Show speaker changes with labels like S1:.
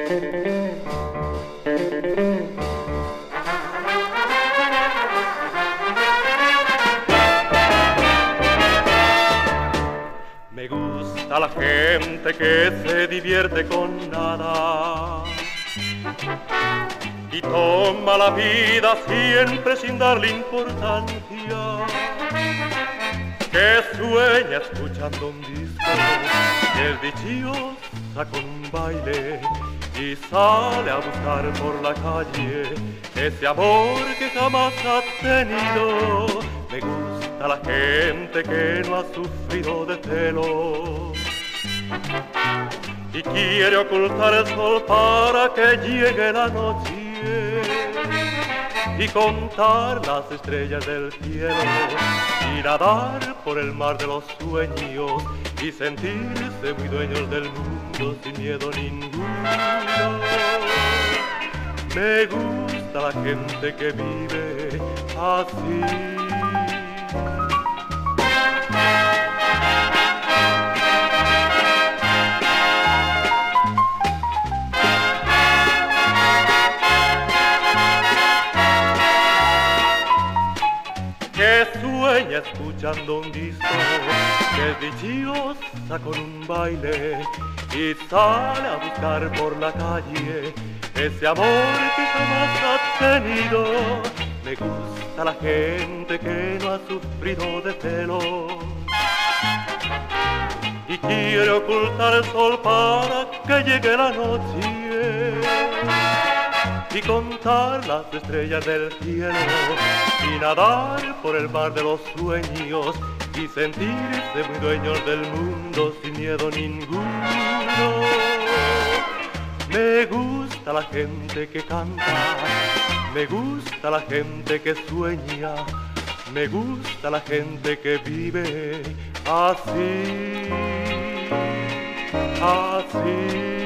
S1: Me gusta la gente que se divierte con nada y toma la vida siempre sin darle importancia, que sueña escuchando un disco, que es dichiosa con un baile y sale a buscar por la calle ese amor que jamás ha tenido. Me gusta la gente que no ha sufrido de celos y quiere ocultar el sol para que llegue la noche y contar las estrellas del cielo y nadar por el mar de los sueños y sentirse muy dueños del mundo sin miedo ninguno. Me gusta la gente que vive así. Que sueña escuchando un disco, que es dichiosa con un baile y sale a buscar por la calle ese amor que jamás ha tenido. Me gusta la gente que no ha sufrido de celos y quiere ocultar el sol para que llegue la noche y contar las estrellas del cielo y nadar por el mar de los sueños y sentirse muy dueños del mundo sin miedo ninguno. Me gusta la gente que canta, me gusta la gente que sueña, me gusta la gente que vive así, así.